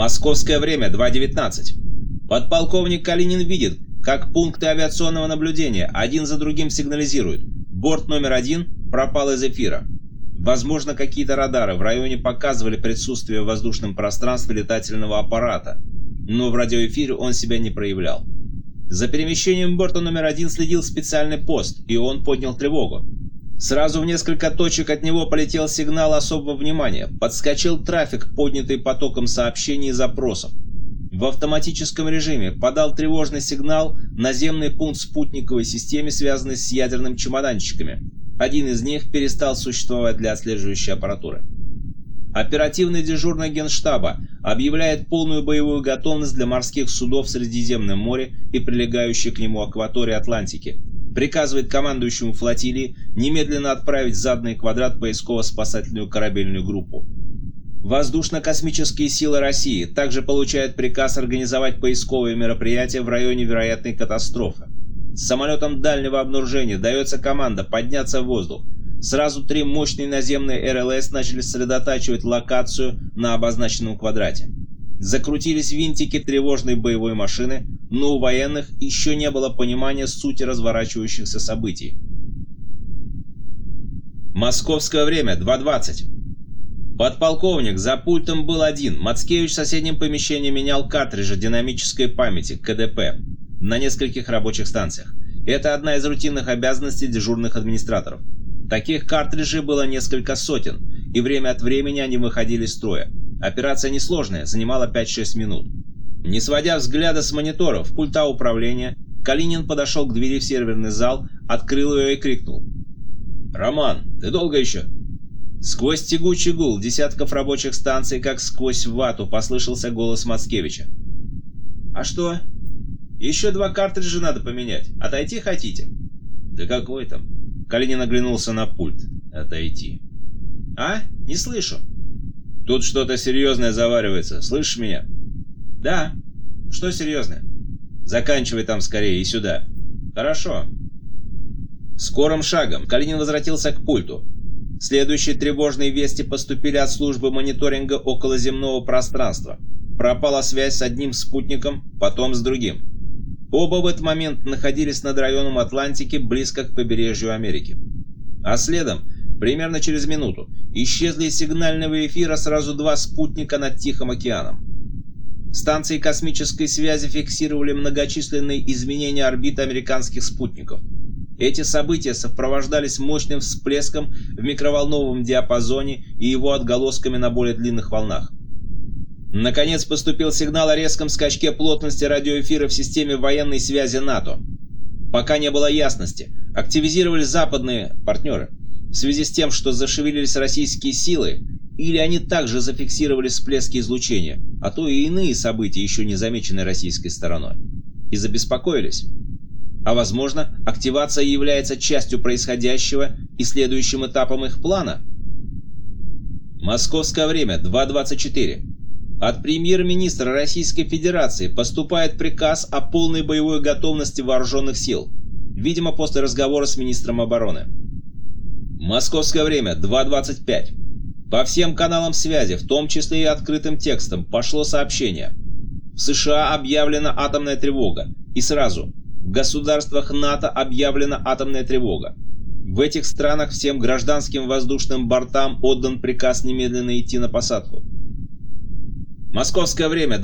Московское время 2:19. Подполковник Калинин видит, как пункты авиационного наблюдения один за другим сигнализируют. Борт номер 1 пропал из эфира. Возможно, какие-то радары в районе показывали присутствие в воздушном пространстве летательного аппарата, но в радиоэфире он себя не проявлял. За перемещением борта номер 1 следил специальный пост, и он поднял тревогу. Сразу в несколько точек от него полетел сигнал особого внимания. Подскочил трафик, поднятый потоком сообщений и запросов. В автоматическом режиме подал тревожный сигнал наземный пункт спутниковой системы, связанный с ядерными чемоданчиками. Один из них перестал существовать для отслеживающей аппаратуры. Оперативный дежурный Генштаба объявляет полную боевую готовность для морских судов в Средиземном море и прилегающей к нему акватории Атлантики. Приказывает командующему флотилии немедленно отправить в заданный квадрат поисково-спасательную корабельную группу. Воздушно-космические силы России также получают приказ организовать поисковые мероприятия в районе вероятной катастрофы. С самолетом дальнего обнаружения дается команда подняться в воздух. Сразу 3 мощные наземные РЛС начали сосредотачивать локацию на обозначенном квадрате. Закрутились винтики тревожной боевой машины, но у военных еще не было понимания сути разворачивающихся событий. Московское время 2:20. Подполковник за пультом был один. Мацкевич в соседнем помещении менял картриджи динамической памяти, КДП, на нескольких рабочих станциях. Это одна из рутинных обязанностей дежурных администраторов. Таких картриджей было несколько сотен, и время от времени они выходили из строя. Операция несложная, занимала 5-6 минут. Не сводя взгляда с мониторов пульта управления, Калинин подошел к двери в серверный зал, открыл ее и крикнул: «Роман, ты долго еще?» Сквозь тягучий гул десятков рабочих станций, как сквозь вату, послышался голос Мацкевича. «А что? Еще 2 картриджа надо поменять. Отойти хотите?» «Да какой там?» Калинин оглянулся на пульт. «Отойти». «А? Не слышу». «Тут что-то серьезное заваривается. Слышишь меня?» «Да. Что серьезное?» «Заканчивай там скорее и сюда». «Хорошо». Скорым шагом Калинин возвратился к пульту. Следующие тревожные вести поступили от службы мониторинга околоземного пространства. Пропала связь с одним спутником, потом с другим. Оба в этот момент находились над районом Атлантики, близко к побережью Америки. А следом, примерно через минуту, исчезли из сигнального эфира сразу 2 спутника над Тихим океаном. Станции космической связи фиксировали многочисленные изменения орбит американских спутников. Эти события сопровождались мощным всплеском в микроволновом диапазоне и его отголосками на более длинных волнах. Наконец поступил сигнал о резком скачке плотности радиоэфира в системе военной связи НАТО. Пока не было ясности, активизировались западные партнеры в связи с тем, что зашевелились российские силы, или они также зафиксировали всплески излучения, а то и иные события, еще не замеченные российской стороной, и забеспокоились. А возможно, активация является частью происходящего и следующим этапом их плана? Московское время 2:24. От премьер-министра Российской Федерации поступает приказ о полной боевой готовности вооруженных сил, видимо, после разговора с министром обороны. Московское время 2:25. По всем каналам связи, в том числе и открытым текстом, пошло сообщение. В США объявлена атомная тревога, и сразу в государствах НАТО объявлена атомная тревога. В этих странах всем гражданским воздушным бортам отдан приказ немедленно идти на посадку. Московское время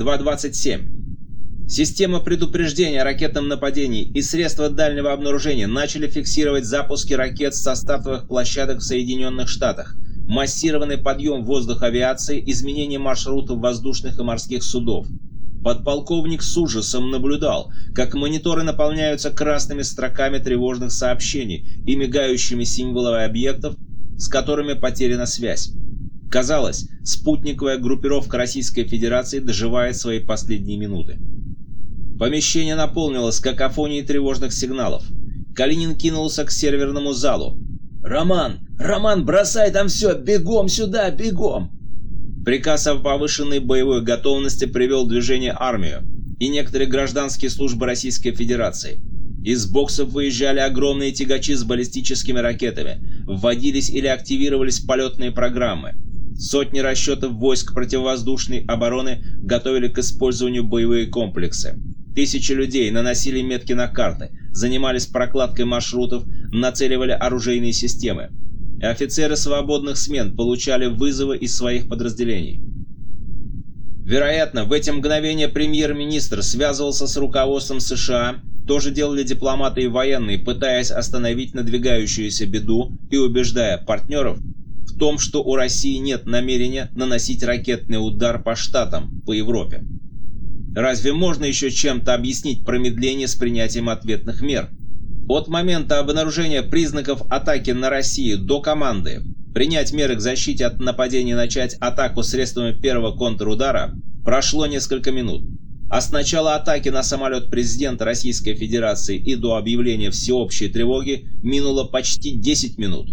2:27. Система предупреждения о ракетном нападении и средства дальнего обнаружения начали фиксировать запуски ракет со стартовых площадок в Соединенных Штатах, массированный подъем в воздух авиации, изменение маршрутов воздушных и морских судов. Подполковник с ужасом наблюдал, как мониторы наполняются красными строками тревожных сообщений и мигающими символами объектов, с которыми потеряна связь. Казалось, спутниковая группировка Российской Федерации доживает свои последние минуты. Помещение наполнилось какофонией тревожных сигналов. Калинин кинулся к серверному залу. «Роман! Роман, бросай там все! Бегом сюда! Бегом!» Приказ о повышенной боевой готовности привел в движение армию и некоторые гражданские службы Российской Федерации. Из боксов выезжали огромные тягачи с баллистическими ракетами, вводились или активировались полетные программы. Сотни расчетов войск противовоздушной обороны готовили к использованию боевые комплексы. Тысячи людей наносили метки на карты, занимались прокладкой маршрутов, нацеливали оружейные системы. И офицеры свободных смен получали вызовы из своих подразделений. Вероятно, в эти мгновения премьер-министр связывался с руководством США, тоже делали дипломаты и военные, пытаясь остановить надвигающуюся беду и убеждая партнеров в том, что у России нет намерения наносить ракетный удар по Штатам, по Европе. Разве можно еще чем-то объяснить промедление с принятием ответных мер? От момента обнаружения признаков атаки на Россию до команды принять меры к защите от нападения и начать атаку средствами первого контрудара прошло несколько минут. А с начала атаки на самолет президента Российской Федерации и до объявления всеобщей тревоги минуло почти 10 минут.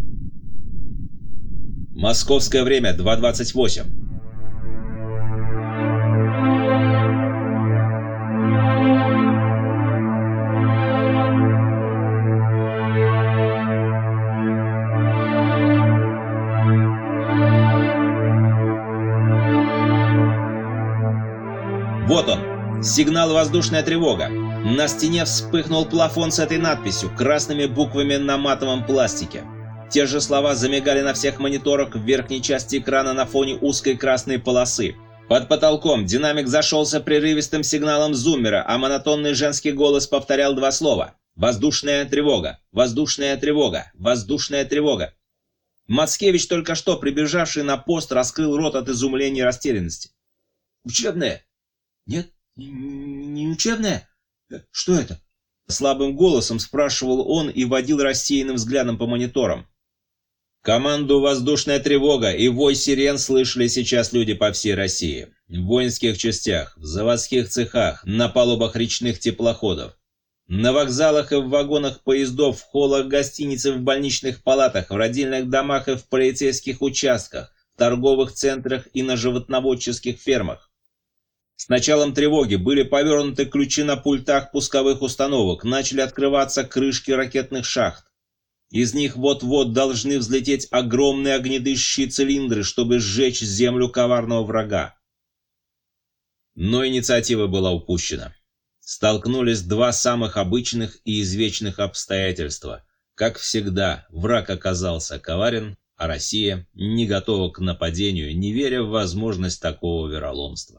Московское время 2:28. Вот он, сигнал «Воздушная тревога». На стене вспыхнул плафон с этой надписью, красными буквами на матовом пластике. Те же слова замигали на всех мониторах в верхней части экрана на фоне узкой красной полосы. Под потолком динамик зашелся прерывистым сигналом зуммера, а монотонный женский голос повторял два слова: «Воздушная тревога! Воздушная тревога! Воздушная тревога!». Мацкевич, только что прибежавший на пост, раскрыл рот от изумления и растерянности. «Учебная? Нет, не учебная? Что это?» Слабым голосом спрашивал он и водил рассеянным взглядом по мониторам. Команду «Воздушная тревога» и вой сирен слышали сейчас люди по всей России. В воинских частях, в заводских цехах, на палубах речных теплоходов. На вокзалах и в вагонах поездов, в холлах гостиниц и в больничных палатах, в родильных домах и в полицейских участках, в торговых центрах и на животноводческих фермах. С началом тревоги были повернуты ключи на пультах пусковых установок, начали открываться крышки ракетных шахт. Из них вот-вот должны взлететь огромные огнедышащие цилиндры, чтобы сжечь землю коварного врага. Но инициатива была упущена. Столкнулись два самых обычных и извечных обстоятельства. Как всегда, враг оказался коварен, а Россия не готова к нападению, не веря в возможность такого вероломства.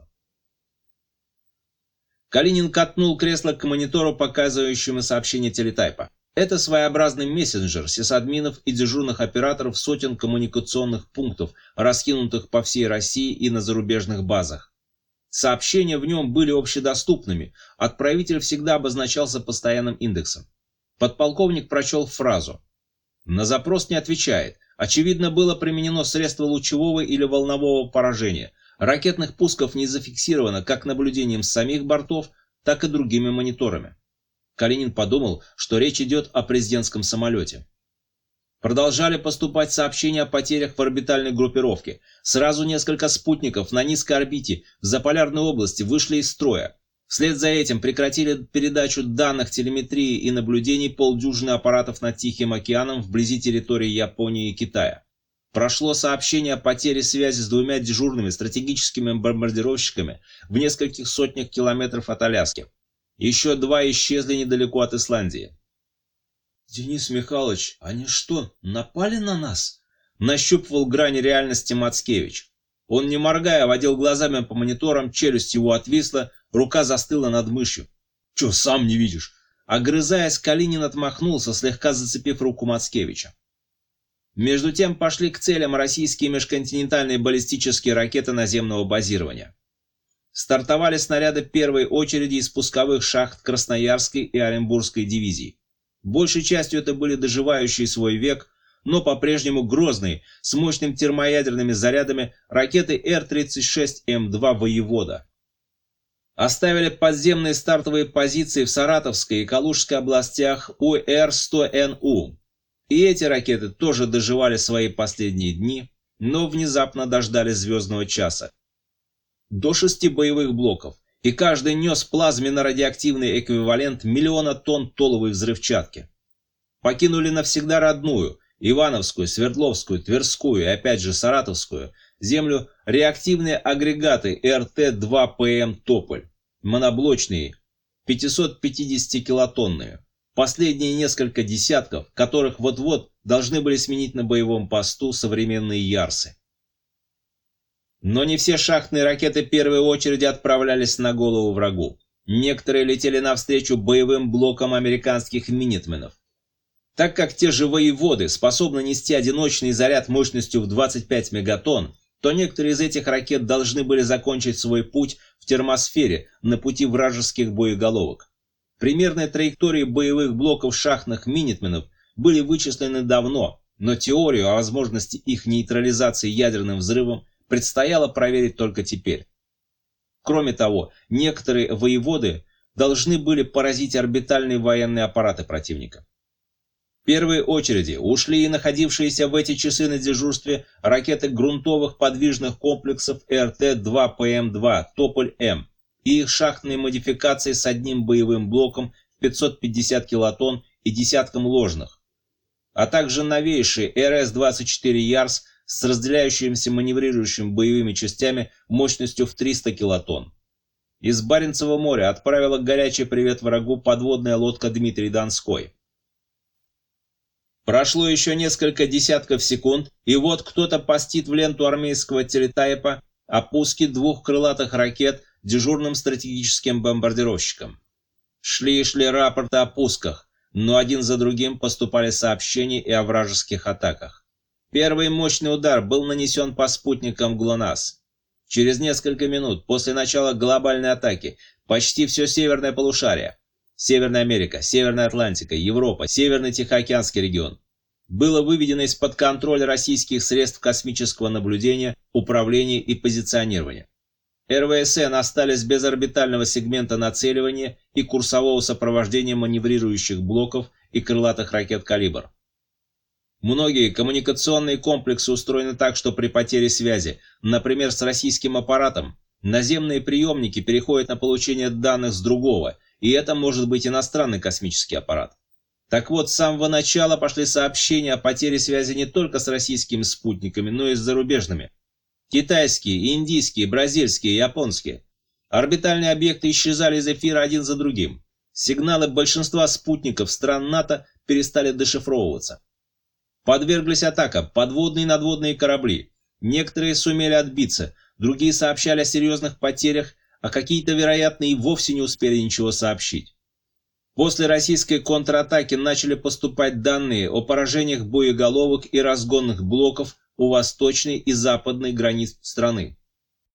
Калинин катнул кресло к монитору, показывающему сообщение телетайпа. Это своеобразный мессенджер сисадминов и дежурных операторов сотен коммуникационных пунктов, раскинутых по всей России и на зарубежных базах. Сообщения в нем были общедоступными, отправитель всегда обозначался постоянным индексом. Подполковник прочел фразу. На запрос не отвечает. Очевидно, было применено средство лучевого или волнового поражения. Ракетных пусков не зафиксировано как наблюдением с самих бортов, так и другими мониторами. Калинин подумал, что речь идет о президентском самолете. Продолжали поступать сообщения о потерях в орбитальной группировке. Сразу несколько спутников на низкой орбите в заполярной области вышли из строя. Вслед за этим прекратили передачу данных телеметрии и наблюдений полдюжины аппаратов над Тихим океаном вблизи территории Японии и Китая. Прошло сообщение о потере связи с двумя дежурными стратегическими бомбардировщиками в нескольких сотнях километров от Аляски. Еще два исчезли недалеко от Исландии. «Денис Михайлович, они что, напали на нас?» Нащупывал грани реальности Мацкевич. Он, не моргая, водил глазами по мониторам, челюсть его отвисла, рука застыла над мышью. «Че, сам не видишь?» Огрызаясь, Калинин отмахнулся, слегка зацепив руку Мацкевича. Между тем пошли к целям российские межконтинентальные баллистические ракеты наземного базирования. Стартовали снаряды первой очереди из пусковых шахт Красноярской и Оренбургской дивизий. Большей частью это были доживающие свой век, но по-прежнему грозные, с мощными термоядерными зарядами ракеты Р-36М2 «Воевода». Оставили подземные стартовые позиции в Саратовской и Калужской областях УР-100НУ. И эти ракеты тоже доживали свои последние дни, но внезапно дождались звездного часа. До 6 боевых блоков, и каждый нес плазменно-радиоактивный эквивалент миллиона тонн толовой взрывчатки. Покинули навсегда родную, Ивановскую, Свердловскую, Тверскую и опять же Саратовскую, Землю реактивные агрегаты РТ-2ПМ «Тополь», моноблочные, 550-килотонные. Последние несколько десятков, которых вот-вот должны были сменить на боевом посту современные Ярсы. Но не все шахтные ракеты первой очереди отправлялись на голову врагу. Некоторые летели навстречу боевым блокам американских минитменов. Так как те же воеводы способны нести одиночный заряд мощностью в 25 мегатонн, то некоторые из этих ракет должны были закончить свой путь в термосфере на пути вражеских боеголовок. Примерные траектории боевых блоков шахтных минитменов были вычислены давно, но теорию о возможности их нейтрализации ядерным взрывом предстояло проверить только теперь. Кроме того, некоторые воеводы должны были поразить орбитальные военные аппараты противника. В первой очереди ушли и находившиеся в эти часы на дежурстве ракеты грунтовых подвижных комплексов РТ-2ПМ-2 «Тополь-М» и их шахтные модификации с одним боевым блоком в 550 килотонн и десятком ложных, а также новейший РС-24 «Ярс» с разделяющимися маневрирующими боевыми частями мощностью в 300 килотонн. Из Баренцева моря отправила горячий привет врагу подводная лодка Дмитрий Донской. Прошло еще несколько десятков секунд, и вот кто-то постит в ленту армейского телетайпа о пуске двух крылатых ракет дежурным стратегическим бомбардировщиком. Шли и шли рапорты о пусках, но один за другим поступали сообщения и о вражеских атаках. Первый мощный удар был нанесен по спутникам ГЛОНАСС. Через несколько минут после начала глобальной атаки почти все северное полушарие, Северная Америка, Северная Атлантика, Европа, Северный Тихоокеанский регион, было выведено из-под контроля российских средств космического наблюдения, управления и позиционирования. РВСН остались без орбитального сегмента нацеливания и курсового сопровождения маневрирующих блоков и крылатых ракет «Калибр». Многие коммуникационные комплексы устроены так, что при потере связи, например, с российским аппаратом, наземные приемники переходят на получение данных с другого, и это может быть иностранный космический аппарат. Так вот, с самого начала пошли сообщения о потере связи не только с российскими спутниками, но и с зарубежными. Китайские, индийские, бразильские, японские. Орбитальные объекты исчезали из эфира один за другим. Сигналы большинства спутников стран НАТО перестали дешифровываться. Подверглись атакам подводные и надводные корабли. Некоторые сумели отбиться, другие сообщали о серьезных потерях, а какие-то, вероятно, и вовсе не успели ничего сообщить. После российской контратаки начали поступать данные о поражениях боеголовок и разгонных блоков у восточной и западной границ страны.